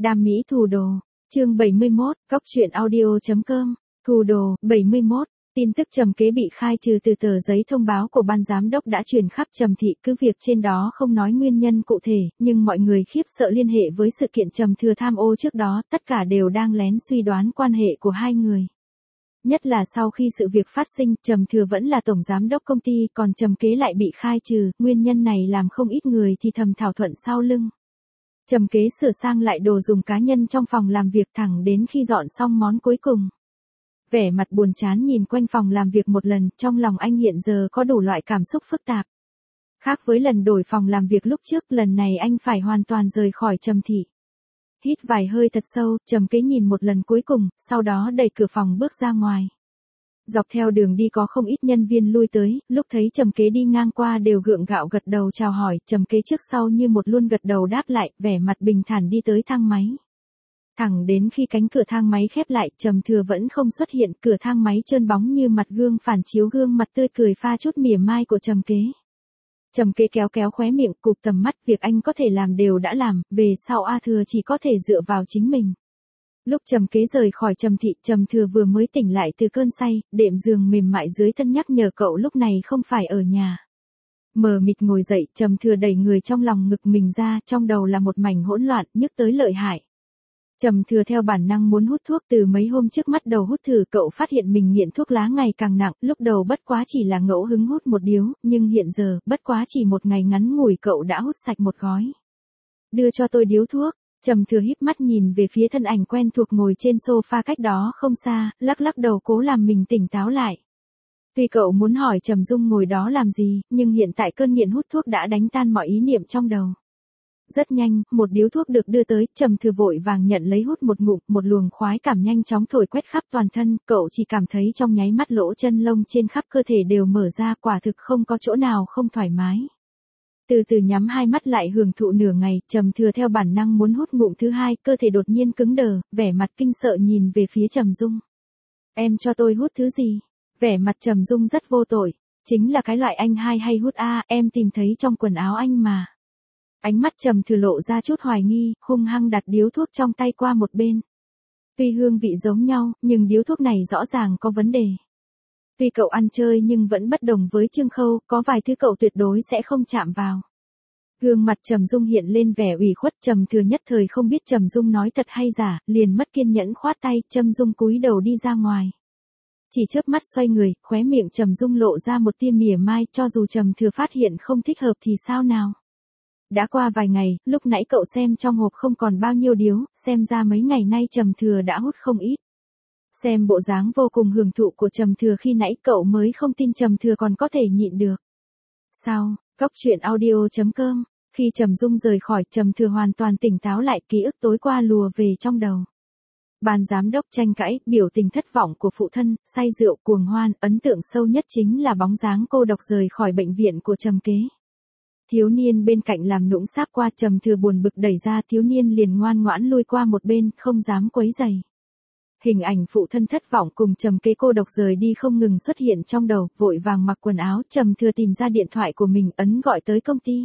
Đam mỹ thù đồ. Chương 71, góc truyện audio.com. Thù đồ, 71. Tin tức Trầm Kế bị khai trừ từ tờ giấy thông báo của ban giám đốc đã truyền khắp Trầm thị, cứ việc trên đó không nói nguyên nhân cụ thể, nhưng mọi người khiếp sợ liên hệ với sự kiện Trầm Thừa tham ô trước đó, tất cả đều đang lén suy đoán quan hệ của hai người. Nhất là sau khi sự việc phát sinh, Trầm Thừa vẫn là tổng giám đốc công ty, còn Trầm Kế lại bị khai trừ, nguyên nhân này làm không ít người thì thầm thảo thuận sau lưng. Trầm Kế sửa sang lại đồ dùng cá nhân trong phòng làm việc thẳng đến khi dọn xong món cuối cùng. Vẻ mặt buồn chán nhìn quanh phòng làm việc một lần, trong lòng anh hiện giờ có đủ loại cảm xúc phức tạp. Khác với lần đổi phòng làm việc lúc trước, lần này anh phải hoàn toàn rời khỏi Trầm thị. Hít vài hơi thật sâu, Trầm Kế nhìn một lần cuối cùng, sau đó đẩy cửa phòng bước ra ngoài. Dọc theo đường đi có không ít nhân viên lui tới, lúc thấy Trầm Kế đi ngang qua đều gượng gạo gật đầu chào hỏi, Trầm Kế trước sau như một luôn gật đầu đáp lại, vẻ mặt bình thản đi tới thang máy. Thẳng đến khi cánh cửa thang máy khép lại, Trầm Thừa vẫn không xuất hiện, cửa thang máy trơn bóng như mặt gương phản chiếu gương mặt tươi cười pha chút mỉa mai của Trầm Kế. Trầm Kế kéo kéo khóe miệng, cụp tầm mắt, việc anh có thể làm đều đã làm, về sau A Thừa chỉ có thể dựa vào chính mình. Lúc Trầm Kế rời khỏi Trầm thị, Trầm Thừa vừa mới tỉnh lại từ cơn say, đệm giường mềm mại dưới thân nhắc nhở cậu lúc này không phải ở nhà. Mờ mịt ngồi dậy, Trầm Thừa đẩy người trong lòng ngực mình ra, trong đầu là một mảnh hỗn loạn, nhức tới lợi hại. Trầm Thừa theo bản năng muốn hút thuốc, từ mấy hôm trước mắt đầu hút thử, cậu phát hiện mình nghiện thuốc lá ngày càng nặng, lúc đầu bất quá chỉ là ngẫu hứng hút một điếu, nhưng hiện giờ, bất quá chỉ một ngày ngắn ngủi cậu đã hút sạch một gói. Đưa cho tôi điếu thuốc. Trầm Thừa híp mắt nhìn về phía thân ảnh quen thuộc ngồi trên sofa cách đó không xa, lắc lắc đầu cố làm mình tỉnh táo lại. Tuy cậu muốn hỏi Trầm Dung ngồi đó làm gì, nhưng hiện tại cơn nghiện hút thuốc đã đánh tan mọi ý niệm trong đầu. Rất nhanh, một điếu thuốc được đưa tới, Trầm Thừa vội vàng nhận lấy hút một ngụm, một luồng khoái cảm nhanh chóng thổi quét khắp toàn thân, cậu chỉ cảm thấy trong nháy mắt lỗ chân lông trên khắp cơ thể đều mở ra, quả thực không có chỗ nào không thoải mái. Từ từ nhắm hai mắt lại hưởng thụ nửa ngày, Trầm Thừa theo bản năng muốn hút ngụm thứ hai, cơ thể đột nhiên cứng đờ, vẻ mặt kinh sợ nhìn về phía Trầm Dung. Em cho tôi hút thứ gì? Vẻ mặt Trầm Dung rất vô tội, chính là cái loại anh hai hay hút a, em tìm thấy trong quần áo anh mà. Ánh mắt Trầm Thừa lộ ra chút hoài nghi, hung hăng đặt điếu thuốc trong tay qua một bên. Tuy hương vị giống nhau, nhưng điếu thuốc này rõ ràng có vấn đề. Tuy cậu ăn chơi nhưng vẫn bất đồng với Trương Khâu, có vài thứ cậu tuyệt đối sẽ không chạm vào. Gương mặt Trầm Dung hiện lên vẻ ủy khuất, Trầm Thừa nhất thời không biết Trầm Dung nói thật hay giả, liền mất kiên nhẫn khoát tay, Trầm Dung cúi đầu đi ra ngoài. Chỉ chớp mắt xoay người, khóe miệng Trầm Dung lộ ra một tia mỉa mai, cho dù Trầm Thừa phát hiện không thích hợp thì sao nào. Đã qua vài ngày, lúc nãy cậu xem trong hộp không còn bao nhiêu điếu, xem ra mấy ngày nay Trầm Thừa đã hút không ít. Xem bộ dáng vô cùng hưởng thụ của Trầm Thừa khi nãy cậu mới không tin Trầm Thừa còn có thể nhịn được. Sau, góc truyện audio.com, khi Trầm Dung rời khỏi, Trầm Thừa hoàn toàn tỉnh táo lại, ký ức tối qua lùa về trong đầu. Ban giám đốc tranh cãi, biểu tình thất vọng của phụ thân, say rượu cuồng hoan, ấn tượng sâu nhất chính là bóng dáng cô độc rời khỏi bệnh viện của Trầm Kế. Thiếu niên bên cạnh làm nũng sáp qua, Trầm Thừa buồn bực đẩy ra, thiếu niên liền ngoan ngoãn lui qua một bên, không dám quấy rầy. Hình ảnh phụ thân thất vọng cùng Trầm Kế cô độc rời đi không ngừng xuất hiện trong đầu, vội vàng mặc quần áo, Trầm Thừa tìm ra điện thoại của mình, ấn gọi tới công ty.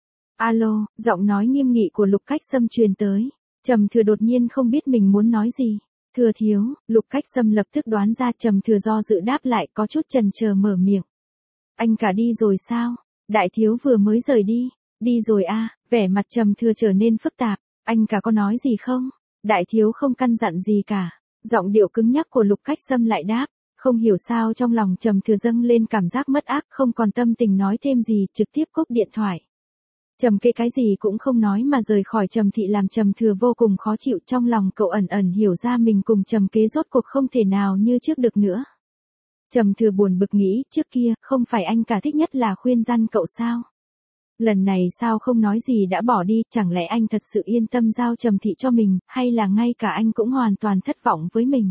Alo, giọng nói nghiêm nghị của Lục Cách Sâm truyền tới. Trầm Thừa đột nhiên không biết mình muốn nói gì. Thừa thiếu, Lục Cách Sâm lập tức đoán ra, Trầm Thừa do dự đáp lại, có chút chần chờ mở miệng. Anh cả đi rồi sao? Đại thiếu vừa mới rời đi. Đi rồi a, vẻ mặt Trầm Thừa trở nên phức tạp. Anh cả có nói gì không? Đại thiếu không căn dặn gì cả. Giọng điệu cứng nhắc của Lục Cách Sâm lại đáp. Không hiểu sao trong lòng Trầm Thừa dâng lên cảm giác mất ác, không còn tâm tình nói thêm gì, trực tiếp cúp điện thoại. Trầm Kế cái gì cũng không nói mà rời khỏi Trầm thị làm Trầm Thừa vô cùng khó chịu, trong lòng cậu ẩn ẩn hiểu ra mình cùng Trầm Kế rốt cuộc không thể nào như trước được nữa. Trầm Thừa buồn bực nghĩ, trước kia, không phải anh cả thích nhất là khuyên răn cậu sao? Lần này sao không nói gì đã bỏ đi, chẳng lẽ anh thật sự yên tâm giao Trầm thị cho mình, hay là ngay cả anh cũng hoàn toàn thất vọng với mình?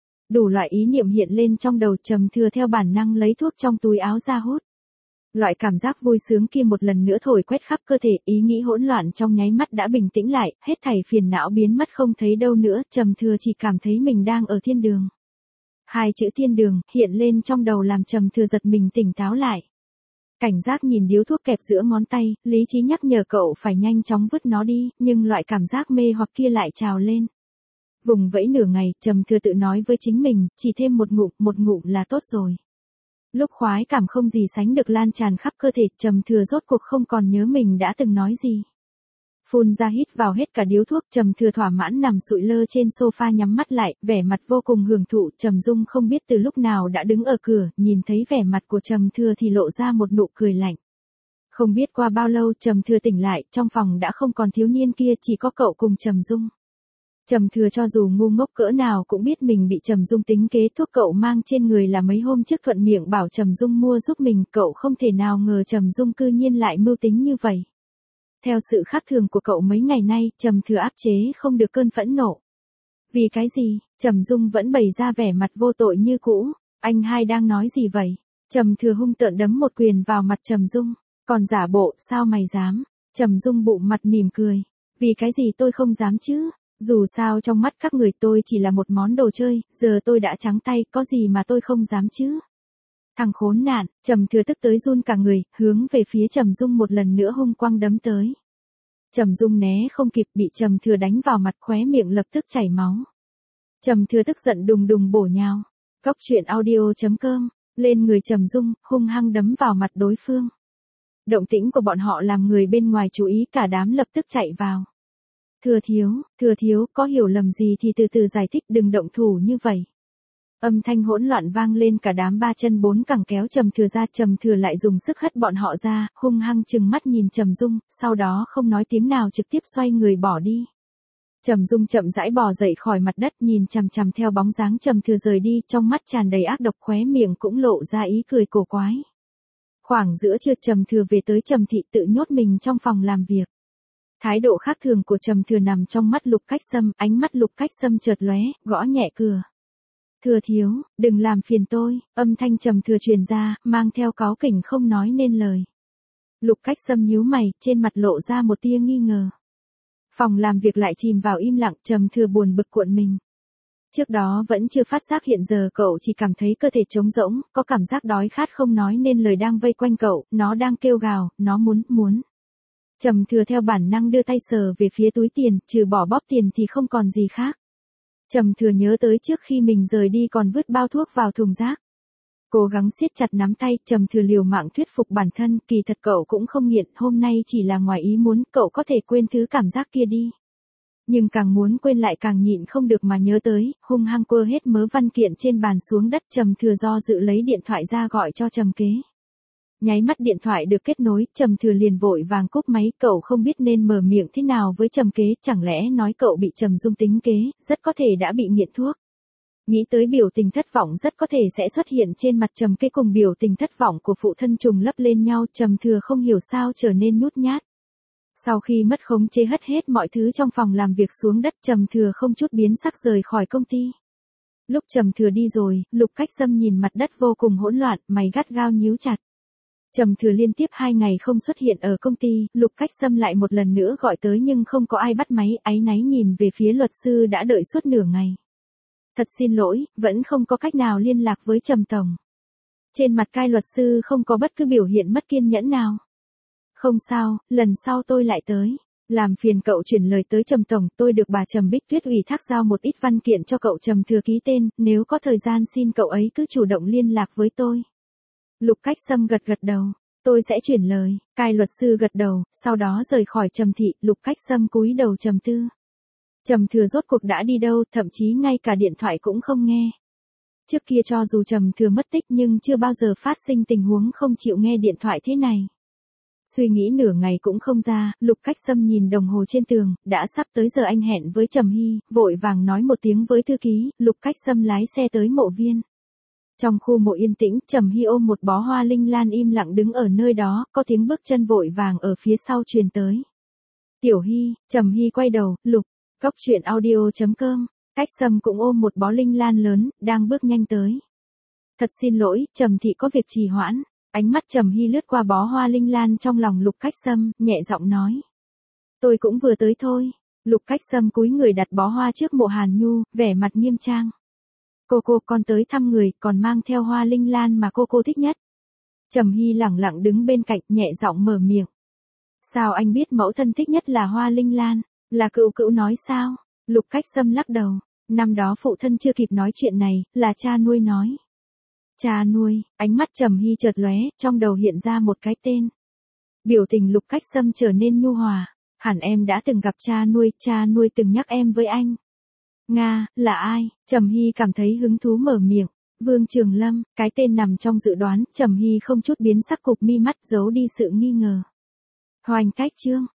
Đủ loại ý niệm hiện lên trong đầu, Trầm Thừa theo bản năng lấy thuốc trong túi áo ra hút. Loại cảm giác vui sướng kia một lần nữa thổi quét khắp cơ thể, ý nghĩ hỗn loạn trong nháy mắt đã bình tĩnh lại, hết thảy phiền não biến mất không thấy đâu nữa, Trầm Thừa chỉ cảm thấy mình đang ở thiên đường. Hai chữ thiên đường hiện lên trong đầu làm Trầm Thừa giật mình tỉnh táo lại. Cảnh giác nhìn điếu thuốc kẹp giữa ngón tay, lý trí nhắc nhở cậu phải nhanh chóng vứt nó đi, nhưng loại cảm giác mê hoặc kia lại trào lên. Vùng vẫy nửa ngày, Trầm Thừa tự nói với chính mình, chỉ thêm một ngụm là tốt rồi. Lúc khoái cảm không gì sánh được lan tràn khắp cơ thể, Trầm Thừa rốt cuộc không còn nhớ mình đã từng nói gì. Phun ra hít vào hết cả điếu thuốc, Trầm Thừa thỏa mãn nằm sụi lơ trên sofa nhắm mắt lại, vẻ mặt vô cùng hưởng thụ. Trầm Dung không biết từ lúc nào đã đứng ở cửa, nhìn thấy vẻ mặt của Trầm Thừa thì lộ ra một nụ cười lạnh. Không biết qua bao lâu Trầm Thừa tỉnh lại, trong phòng đã không còn thiếu niên kia, chỉ có cậu cùng Trầm Dung. Trầm Thừa cho dù ngu ngốc cỡ nào cũng biết mình bị Trầm Dung tính kế, thuốc cậu mang trên người là mấy hôm trước thuận miệng bảo Trầm Dung mua giúp mình, cậu không thể nào ngờ Trầm Dung cư nhiên lại mưu tính như vậy. Theo sự khác thường của cậu mấy ngày nay, Trầm Thừa áp chế không được cơn phẫn nộ. Vì cái gì? Trầm Dung vẫn bày ra vẻ mặt vô tội như cũ. Anh hai đang nói gì vậy? Trầm Thừa hung tợn đấm một quyền vào mặt Trầm Dung. Còn giả bộ, sao mày dám? Trầm Dung bụng mặt mỉm cười. Vì cái gì tôi không dám chứ? Dù sao trong mắt các người tôi chỉ là một món đồ chơi, giờ tôi đã trắng tay, có gì mà tôi không dám chứ? Thằng khốn nạn, Trầm Thừa tức tới run cả người, hướng về phía Trầm Dung một lần nữa hung quăng đấm tới. Trầm Dung né không kịp, bị Trầm Thừa đánh vào mặt, khóe miệng lập tức chảy máu. Trầm Thừa tức giận đùng đùng bổ nhào. Cóc truyện audio.com, lên người Trầm Dung, hung hăng đấm vào mặt đối phương. Động tĩnh của bọn họ làm người bên ngoài chú ý, cả đám lập tức chạy vào. Thừa thiếu, có hiểu lầm gì thì từ từ giải thích, đừng động thủ như vậy. Âm thanh hỗn loạn vang lên, cả đám ba chân bốn cẳng kéo Trầm Thừa ra, Trầm Thừa lại dùng sức hất bọn họ ra, hung hăng trừng mắt nhìn Trầm Dung, sau đó không nói tiếng nào trực tiếp xoay người bỏ đi. Trầm Dung chậm rãi bò dậy khỏi mặt đất, nhìn chằm chằm theo bóng dáng Trầm Thừa rời đi, trong mắt tràn đầy ác độc, khóe miệng cũng lộ ra ý cười cổ quái. Khoảng giữa trưa Trầm Thừa về tới Trầm thị, tự nhốt mình trong phòng làm việc. Thái độ khác thường của Trầm Thừa nằm trong mắt Lục Cách Sâm, ánh mắt Lục Cách Sâm chợt lóe, gõ nhẹ cửa. Thừa thiếu, đừng làm phiền tôi, âm thanh Trầm Thừa truyền ra, mang theo cáu kỉnh không nói nên lời. Lục Cách Sâm nhíu mày, trên mặt lộ ra một tia nghi ngờ. Phòng làm việc lại chìm vào im lặng, Trầm Thừa buồn bực cuộn mình. Trước đó vẫn chưa phát giác, hiện giờ cậu chỉ cảm thấy cơ thể trống rỗng, có cảm giác đói khát không nói nên lời đang vây quanh cậu, nó đang kêu gào, nó muốn. Trầm Thừa theo bản năng đưa tay sờ về phía túi tiền, trừ bỏ bóp tiền thì không còn gì khác. Trầm Thừa nhớ tới trước khi mình rời đi còn vứt bao thuốc vào thùng rác. Cố gắng siết chặt nắm tay, Trầm Thừa liều mạng thuyết phục bản thân, kỳ thật cậu cũng không nghiện, hôm nay chỉ là ngoài ý muốn, cậu có thể quên thứ cảm giác kia đi. Nhưng càng muốn quên lại càng nhịn không được mà nhớ tới, hung hăng quơ hết mớ văn kiện trên bàn xuống đất. Trầm Thừa do dự lấy điện thoại ra gọi cho Trầm Kế. Nháy mắt điện thoại được kết nối, Trầm Thừa liền vội vàng cúp máy, cậu không biết nên mở miệng thế nào với Trầm Kế, chẳng lẽ nói cậu bị Trầm Dung tính kế, rất có thể đã bị nghiện thuốc. Nghĩ tới biểu tình thất vọng rất có thể sẽ xuất hiện trên mặt Trầm Kế cùng biểu tình thất vọng của phụ thân trùng lấp lên nhau, Trầm Thừa không hiểu sao trở nên nhút nhát. Sau khi mất khống chế hất hết mọi thứ trong phòng làm việc xuống đất, Trầm Thừa không chút biến sắc rời khỏi công ty. Lúc Trầm Thừa đi rồi, Lục Cách Sâm nhìn mặt đất vô cùng hỗn loạn, mày gắt gao nhíu chặt. Trầm Thừa liên tiếp 2 ngày không xuất hiện ở công ty, Lục Cách Sâm lại một lần nữa gọi tới nhưng không có ai bắt máy, áy náy nhìn về phía luật sư đã đợi suốt nửa ngày. Thật xin lỗi, vẫn không có cách nào liên lạc với Trầm tổng. Trên mặt cai luật sư không có bất cứ biểu hiện mất kiên nhẫn nào. Không sao, lần sau tôi lại tới. Làm phiền cậu chuyển lời tới Trầm tổng, tôi được bà Trầm Bích Tuyết ủy thác giao một ít văn kiện cho cậu. Trầm Thừa ký tên, nếu có thời gian xin cậu ấy cứ chủ động liên lạc với tôi. Lục Cách Sâm gật đầu, tôi sẽ chuyển lời. Cai luật sư gật đầu, sau đó rời khỏi Trầm thị. Lục Cách Sâm cúi đầu trầm tư. Trầm Thừa rốt cuộc đã đi đâu, thậm chí ngay cả điện thoại cũng không nghe. Trước kia cho dù Trầm Thừa mất tích nhưng chưa bao giờ phát sinh tình huống không chịu nghe điện thoại thế này. Suy nghĩ nửa ngày cũng không ra, Lục Cách Sâm nhìn đồng hồ trên tường, đã sắp tới giờ anh hẹn với Trầm Hy, vội vàng nói một tiếng với thư ký. Lục Cách Sâm lái xe tới mộ viên. Trong khu mộ yên tĩnh, Trầm Hy ôm một bó hoa linh lan im lặng đứng ở nơi đó, có tiếng bước chân vội vàng ở phía sau truyền tới. Tiểu Hy, Trầm Hy quay đầu, Lục, Cóc truyện audio.com, Cách Sâm cũng ôm một bó linh lan lớn, đang bước nhanh tới. Thật xin lỗi, Trầm thị có việc trì hoãn. Ánh mắt Trầm Hy lướt qua bó hoa linh lan trong lòng Lục Cách Sâm, nhẹ giọng nói. Tôi cũng vừa tới thôi. Lục Cách Sâm cúi người đặt bó hoa trước mộ Hàn Nhu, vẻ mặt nghiêm trang. Cô con tới thăm người, còn mang theo hoa linh lan mà cô thích nhất. Trầm Hy lẳng lặng đứng bên cạnh, nhẹ giọng mở miệng. Sao anh biết mẫu thân thích nhất là hoa linh lan? Là cữu cữu nói sao? Lục Cách Sâm lắc đầu. Năm đó phụ thân chưa kịp nói chuyện này, là cha nuôi nói. Cha nuôi, ánh mắt Trầm Hy chợt lóe, trong đầu hiện ra một cái tên. Biểu tình Lục Cách Sâm trở nên nhu hòa. Hẳn em đã từng gặp cha nuôi từng nhắc em với anh. Nga, là ai? Trầm Hy cảm thấy hứng thú mở miệng. Vương Trường Lâm, cái tên nằm trong dự đoán, Trầm Hy không chút biến sắc, cụp mi mắt giấu đi sự nghi ngờ. Hoành Cách Trương,